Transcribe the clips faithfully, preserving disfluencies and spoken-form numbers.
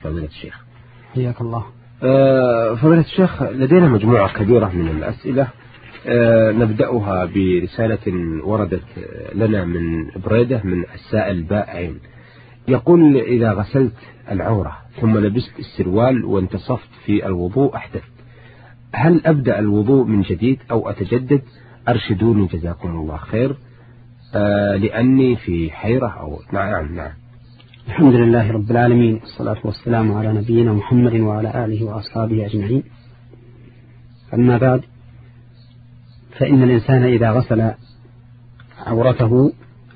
فضيلة الشيخ. حياك الله. أه فضيلة الشيخ، لدينا مجموعة كبيرة من الأسئلة، أه نبدأها برسالة وردت لنا من بريدة من السائل بائعين، يقول: إذا غسلت العورة ثم لبست السروال وانتصفت في الوضوء أحدثت، هل أبدأ الوضوء من جديد أو أتجدد؟ أرشدوني جزاكم الله خير، أه لأني في حيرة. أو نعم نعم. الحمد لله رب العالمين، والصلاة والسلام على نبينا محمد وعلى آله وأصحابه أجمعين. أما بعد، فإن الإنسان إذا غسل عورته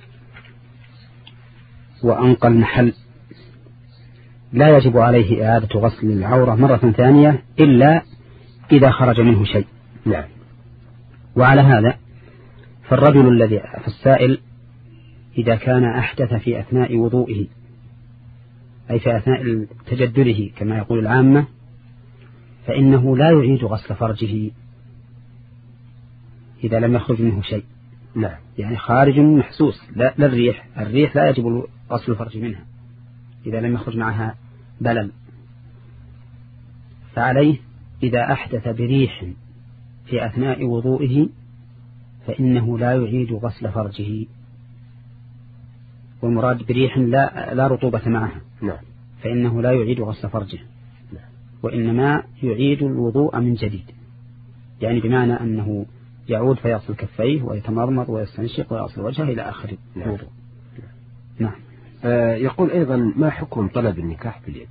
وأنقى المحل لا يجب عليه إعادة غسل العورة مرة ثانية إلا إذا خرج منه شيء. نعم. وعلى هذا فالرجل الذي في السائل إذا كان أحدث في أثناء وضوئه، أي في أثناء تجدره كما يقول العامة، فإنه لا يعيد غسل فرجه إذا لم يخرج منه شيء. نعم. يعني خارج محسوس، لا, لا الريح الريح لا يجب غسل الفرج منها إذا لم يخرج معها بلل. فعليه إذا أحدث بريح في أثناء وضوئه فإنه لا يعيد غسل فرجه، والمراد بريح لا, لا رطوبة معها. نعم. فإنه لا يعيد غسل فرجه. نعم. وإنما يعيد الوضوء من جديد، يعني بمعنى أنه يعود فيغسل كفيه ويتمرمر ويستنشق ويغسل وجهه إلى آخر الوضوء. نعم. نعم. آه يقول أيضا: ما حكم طلب النكاح باليد؟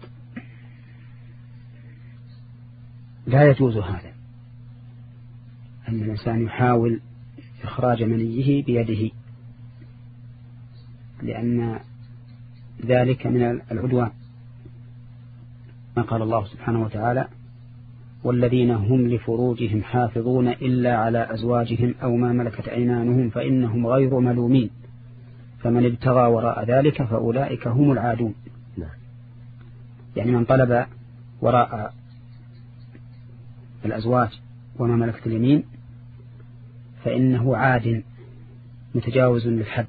لا يجوز هذا، أن الإنسان يحاول إخراج منيه بيده، لأن ذلك من العدوان. ما قال الله سبحانه وتعالى: والذين هم لفروجهم حافظون إلا على أزواجهم أو ما ملكت أيمانهم فإنهم غير ملومين فمن ابتغى وراء ذلك فأولئك هم العادون. نعم. يعني من طلب وراء الأزواج وما ملكت اليمين فإنه عاد متجاوز للحد.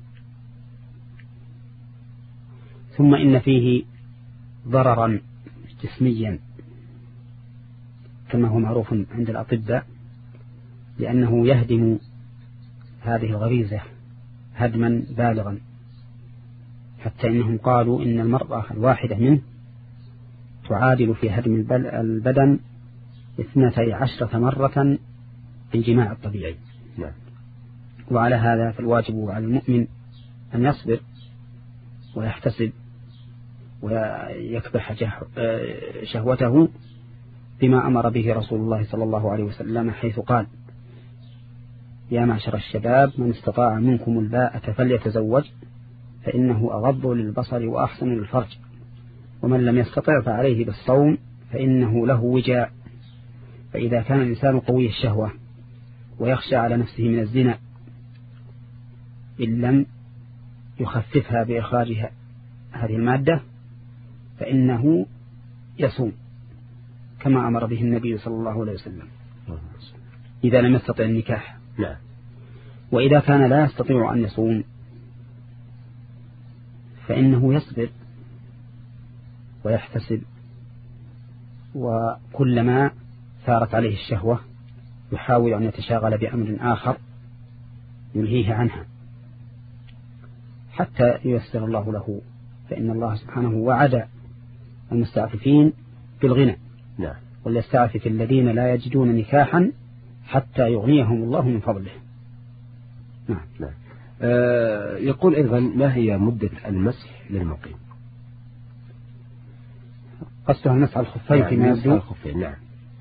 ثم إن فيه ضررا جسميا كما هو معروف عند الأطباء، لأنه يهدم هذه الغريزة هدما بالغا، حتى إنهم قالوا إن المرأة الواحدة منه تعادل في هدم البدن اثنتي عشرة مرة الجماع الطبيعي. نعم. وعلى هذا فالواجب على المؤمن أن يصبر ويحتسب ويكبح شهوته بما أمر به رسول الله صلى الله عليه وسلم، حيث قال: يا معشر الشباب من استطاع منكم الباءة فليتزوج فإنه أغض للبصر وأحسن للفرج، ومن لم يستطع فعليه بالصوم فإنه له وجاء. فإذا كان الإنسان قوي الشهوة ويخشى على نفسه من الزنا إن لم يخففها بإخراجها هذه المادة فإنه يصوم كما أمر به النبي صلى الله عليه وسلم إذا لم يستطع النكاح. نعم. وإذا كان لا يستطيع أن يصوم فإنه يصبر ويحتسب، وكلما ثارت عليه الشهوة يحاول أن يتشاغل بأمر آخر يلهيه عنها حتى ييسر الله له، فإن الله سبحانه وعد المستعففين بالغنى. نعم. وليستعفف الذين لا يجدون نكاحا حتى يغنيهم الله من فضله. نعم. نعم. آه يقول أيضا: ما هي مدة المسح للمقيم؟ قصدها المسح الخفين فيما يبدو. نعم.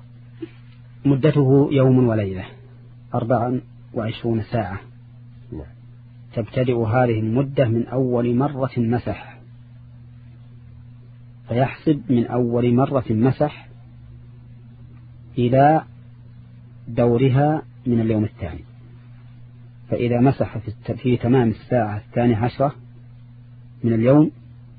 مدته يوم وليلة أربعا وعشرون ساعة. نعم. تبتدئ هذه المدة من أول مرة مسح، فيحسب من أول مرة مسح إلى دورها من اليوم الثاني. فإذا مسح في تمام الساعة الثانية عشرة من اليوم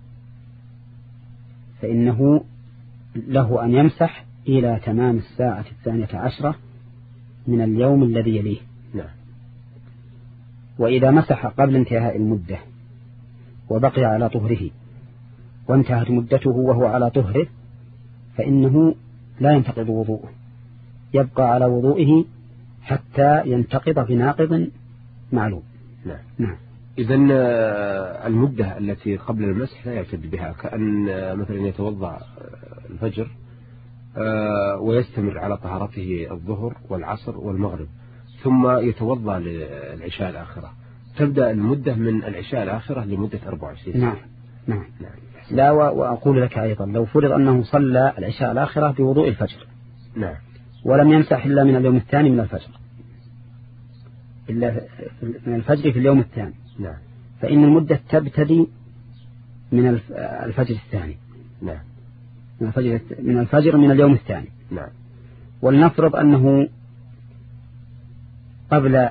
فإنه له أن يمسح إلى تمام الساعة الثانية عشرة من اليوم الذي يليه. نعم. وإذا مسح قبل انتهاء المدة وبقي على طهره وانتهت مدته وهو على طهره فإنه لا ينتقض وضوءه، يبقى على وضوئه حتى ينتقض بناقض معلوم. نعم. نعم. إذن المدة التي قبل المسح لا يعتد بها، كأن مثلا يتوضأ الفجر ويستمر على طهارته الظهر والعصر والمغرب ثم يتوضأ للعشاء الآخرة، تبدأ المدة من العشاء الآخرة لمدة أربعة وعشرين سنة. نعم. نعم. نعم. لا، وأقول لك أيضا لو فرض أنه صلى العشاء الآخرة بوضوء الفجر. نعم. ولم يمسح إلا من اليوم الثاني من الفجر، إلا من الفجر في اليوم الثاني. نعم. فإن المدة تبتدي من الفجر الثاني. نعم. من الفجر من الفجر من اليوم الثاني. نعم. ولنفرض أنه قبل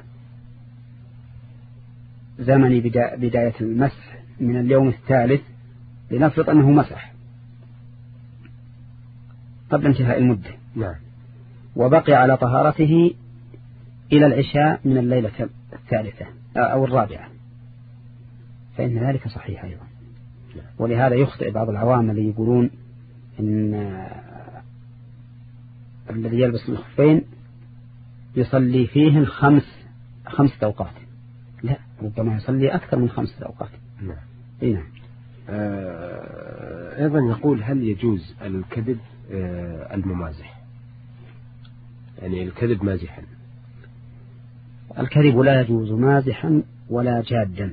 زمن بداية المسح من اليوم الثالث، لنفرض أنه مسح قبل انتهاء المدة. نعم. وبقي على طهارته إلى العشاء من الليلة الثالثة أو الرابعة، فإن ذلك صحيح أيضا. نعم. ولهذا يخطئ بعض العوام اللي يقولون إن الذي يلبس الخفين يصلي فيهن خمس خمس أوقات. لا، ربما يصلي أكثر من خمس أوقات. نعم. إيه نعم. آه أيضا يقول هل يجوز الكذب آه الممازح، يعني الكذب مازحا؟ الكذب لا يجوز مازحا ولا جادا،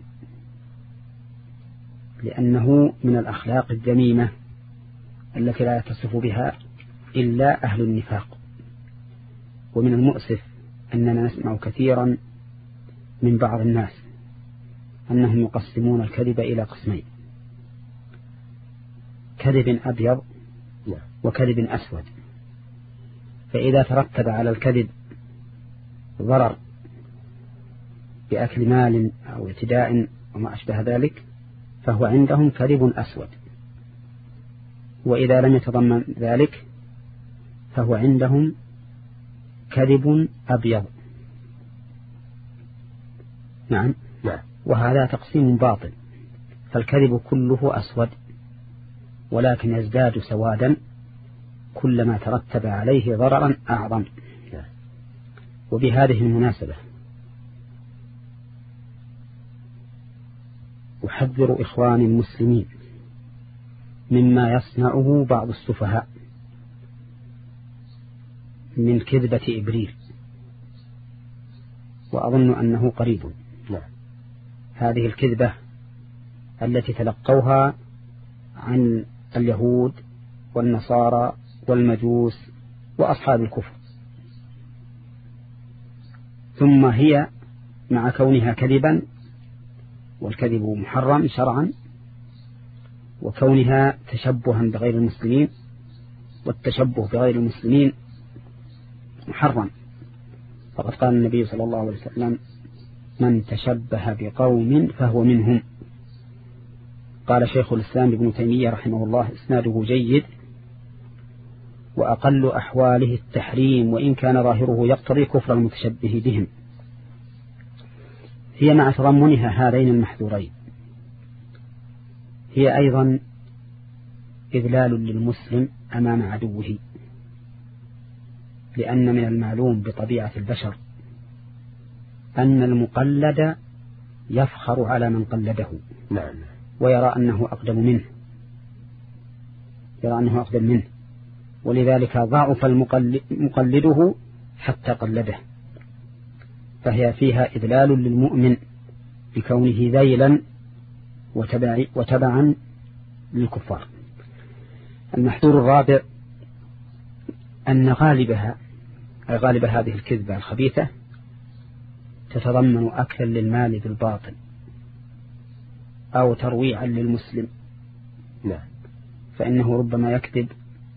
لأنه من الأخلاق الذميمة التي لا يتصف بها إلا أهل النفاق. ومن المؤسف أننا نسمع كثيرا من بعض الناس أنهم يقسمون الكذب إلى قسمين: كذب أبيض وكذب أسود. فإذا ترتب على الكذب ضرر بأكل مال أو اعتداء وما أشبه ذلك فهو عندهم كذب أسود، وإذا لم يتضمن ذلك فهو عندهم كذب أبيض. نعم. نعم. وهذا تقسيم باطل، فالكذب كله أسود، ولكن يزداد سوادا كلما ترتب عليه ضررا أعظم. وبهذه المناسبة أحذر إخواني المسلمين مما يصنعه بعض السفهاء من كذبة إبريل، وأظن أنه قريب. نعم. هذه الكذبة التي تلقوها عن اليهود والنصارى والمجوس وأصحاب الكفر، ثم هي مع كونها كذبا، والكذب محرم شرعا، وكونها تشبها بغير المسلمين، والتشبه بغير المسلمين محرم. فقد قال النبي صلى الله عليه وسلم: من تشبه بقوم فهو منهم. قال شيخ الإسلام ابن تيمية رحمه الله: إسناده جيد، وأقل أحواله التحريم وإن كان ظاهره يقتضي كفر المتشبه بهم. هي مع تضمنها هذين المحذورين هي أيضا إذلال للمسلم أمام عدوه، لأن من المعلوم بطبيعة البشر أن المقلد يفخر على من قلده. نعم. ويرى أنه أقدم منه يرى أنه أقدم منه ولذلك ضعف مقلده حتى قلده، فهي فيها إذلال للمؤمن بكونه ذيلا وتبعا للكفار. المحذور الرابع أن غالبها أي غالب هذه الكذبة الخبيثة تتضمن أكلا للمال بالباطل أو ترويعا للمسلم. نعم. فإنه ربما يكذب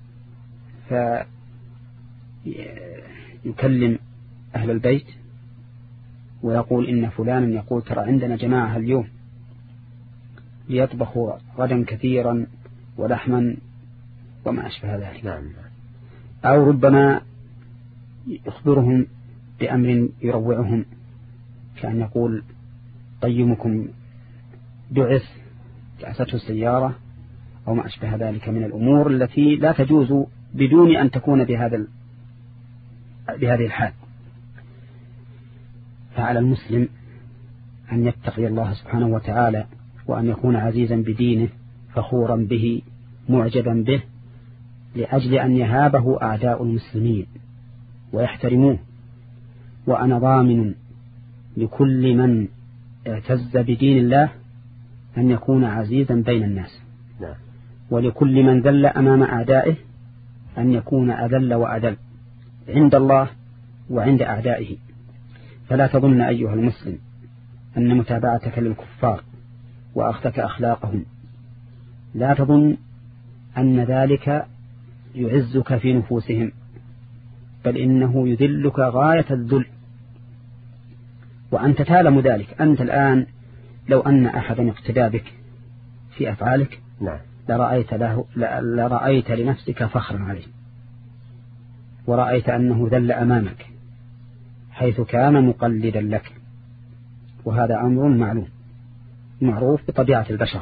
فيكلم أهل البيت ويقول إن فلانا يقول ترى عندنا جماعة اليوم ليطبخوا غدا كثيرا ولحما وما أشبه ذلك. نعم. أو ربما يخبرهم بأمر يروعهم، كأن يقول قيمكم دعس دعسته السيارة أو ما أشبه ذلك من الأمور التي لا تجوز بدون أن تكون بهذا بهذه الحال. فعلى المسلم أن يتقي الله سبحانه وتعالى، وأن يكون عزيزا بدينه فخورا به معجبا به، لأجل أن يهابه أعداء المسلمين ويحترموه. وأنا ضامن لكل من اعتز بدين الله أن يكون عزيزا بين الناس، ولكل من ذل أمام أعدائه أن يكون أذل وأذل عند الله وعند أعدائه. فلا تظن أيها المسلم أن متابعتك للكفار وأخذك أخلاقهم، لا تظن أن ذلك يعزك في نفوسهم، بل إنه يذلك غاية الذل، وأنت تعلم ذلك. أنت الآن لو أن أحدا اقتدى بك في أفعالك نعم. لرأيت, له لرأيت لنفسك فخرا عليه، ورأيت أنه ذل أمامك حيث كان مقلدا لك، وهذا أمر معلوم معروف بطبيعة البشر.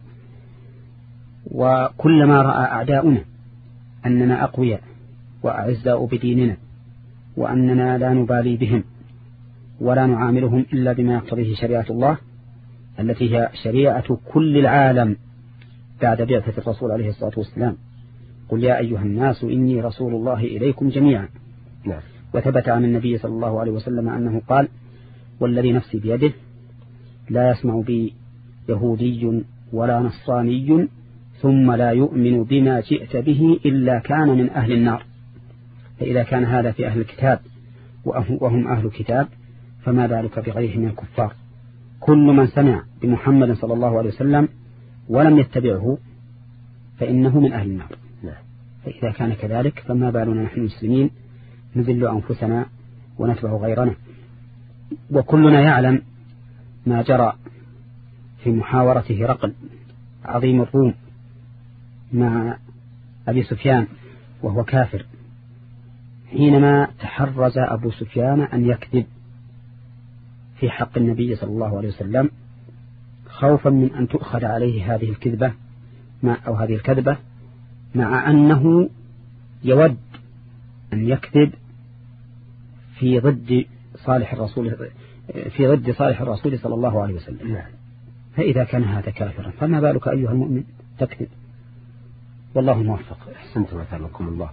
وكلما رأى أعداؤنا أننا أقوياء وأعزاء بديننا، وأننا لا نبالي بهم ولا نعاملهم إلا بما يقتضيه شريعة الله التي هي شريعة كل العالم بعد بعثة الرسول عليه الصلاة والسلام. قل يا أيها الناس إني رسول الله إليكم جميعا. نعم. وثبت عن النبي صلى الله عليه وسلم أنه قال: والذي نفسي بيده لا يسمع بي يهودي ولا نصراني ثم لا يؤمن بما جئت به إلا كان من أهل النار. فإذا كان هذا في أهل الكتاب وهم أهل الكتاب، فما بالك بغيرهم من الكفار؟ كل من سمع بمحمد صلى الله عليه وسلم ولم يتبعه فإنه من أهل النار. فإذا كان كذلك فما بالنا نحن المسلمين نذل أنفسنا ونتبع غيرنا. وكلنا يعلم ما جرى في محاورة هرقل عظيم الروم مع أبي سفيان وهو كافر، حينما تحرز أبو سفيان أن يكذب في حق النبي صلى الله عليه وسلم خوفا من أن تؤخذ عليه هذه الكذبة مع أو هذه الكذبة، مع أنه يود أن يكذب في ضد صالح الرسول في ضد صالح الرسول صلى الله عليه وسلم. فإذا كان هذا كافرا فما بالك أيها المؤمن تكذب؟ والله موفق. أحسنت مثلكم الله.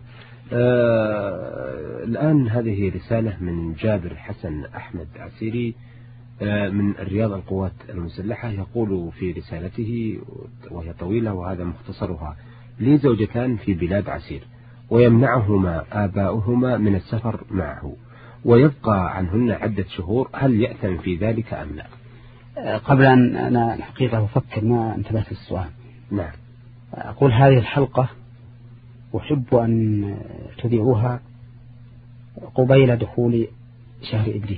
آه الآن هذه رسالة من جابر حسن أحمد عسيري آه من الرياض القوات المسلحة، يقول في رسالته وهي طويلة وهذا مختصرها: لي زوجتان في بلاد عسير ويمنعهما آباؤهما من السفر معه ويبقى عنهن عدة شهور، هل يأثم في ذلك أم لا؟ قبل أن أنا الحقيقة أفكر ما انتبهت للسؤال. نعم. أقول هذه الحلقة أحب أن تذيعوها قبيل دخول شهر إبريل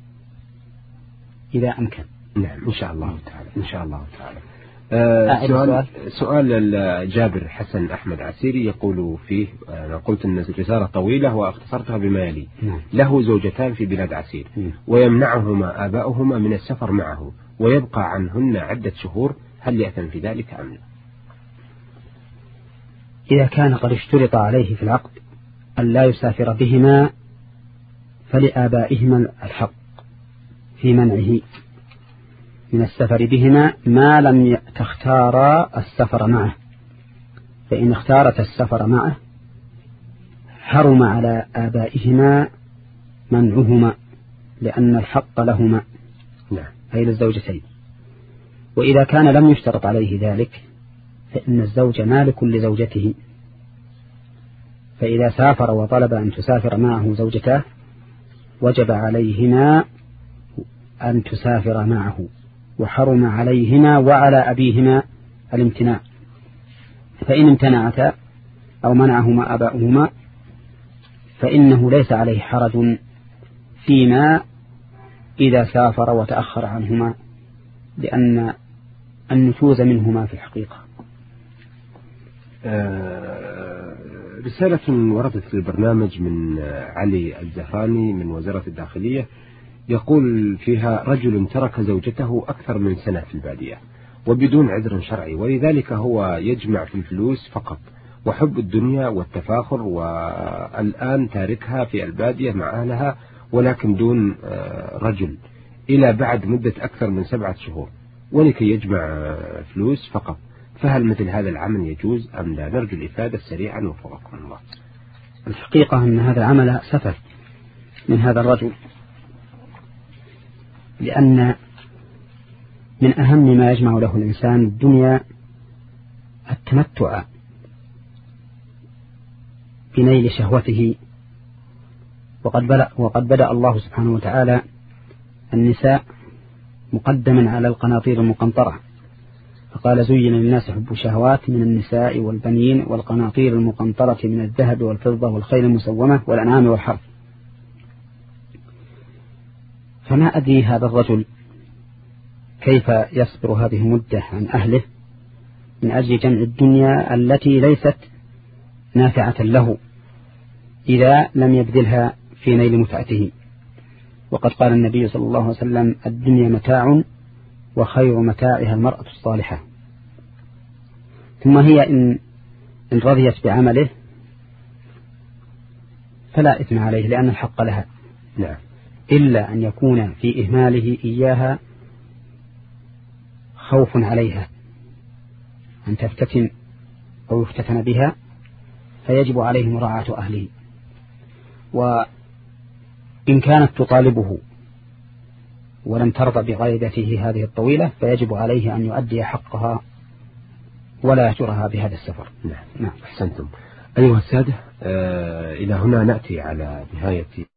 إذا أمكن. نعم إن شاء الله تعالى. إن شاء الله تعالى. آه سؤال, سؤال جابر حسن أحمد عسيري يقول فيه: أنا قلت أن الرسالة طويلة واختصرتها بما يلي. نعم. له زوجتان في بلاد عسير نعم. ويمنعهما آباؤهما من السفر معه ويبقى عنهن عدة شهور، هل يأثم في ذلك أم لا؟ إذا كان قد اشترط عليه في العقد أن لا يسافر بهما فلآبائهما الحق في منعه من السفر بهما ما لم تختارا السفر معه، فإن اختارت السفر معه حرم على آبائهما منعهما لأن الحق لهما. نعم. أي للزوجتين. وإذا كان لم يشترط عليه ذلك فإن الزوج مالك لزوجته، فإذا سافر وطلب أن تسافر معه زوجته وجب عليهما أن تسافر معه، وحرم عليهما وعلى أبيهما الامتناع. فإن امتنعتا أو منعهما أباؤهما فإنه ليس عليه حرج فيما إذا سافر وتأخر عنهما، لأن النشوز منهما في الحقيقة. آه رسالة وردت في البرنامج من علي الزهراني من وزارة الداخلية، يقول فيها: رجل ترك زوجته أكثر من سنة في البادية وبدون عذر شرعي، ولذلك هو يجمع في الفلوس فقط، وحب الدنيا والتفاخر، والآن تاركها في البادية مع أهلها ولكن دون رجل إلى بعد مدة أكثر من سبعة شهور، ولكي يجمع فلوس فقط. فهل مثل هذا العمل يجوز أم لا؟ نرجو الإفادة سريعا وفقكم الله. الحقيقة أن هذا العمل سفه من هذا الرجل، لأن من أهم ما يجمع له الإنسان الدنيا التمتع بنيل شهوته، وقد وقد بدأ الله سبحانه وتعالى النساء مقدما على القناطير المقنطرة، فقال: زين للناس حب الشهوات من النساء والبنين والقناطير المقنطرة من الذهب والفضة والخيل المسومة والأنعام والحرث. فما أدري هذا الرجل كيف يصبر هذه المدة عن أهله من أجل جمع الدنيا التي ليست نافعة له إذا لم يبذلها في نيل متعته. وقد قال النبي صلى الله عليه وسلم: الدنيا متاع وخير متاعها المرأة الصالحة. ثم هي إن, إن رضيت بعمله فلا إثم عليه، لأن الحق لها، نعم، إلا أن يكون في إهماله إياها خوف عليها أن تفتتن أو يفتتن بها، فيجب عليه مراعاة أهله. وإن كانت تطالبه ولم ترضى بغيبته هذه الطويلة فيجب عليه أن يؤدي حقها ولا يهجرها بهذا السفر. نعم. نعم. أحسنتم. أيها السادة، آه إلى هنا نأتي على نهاية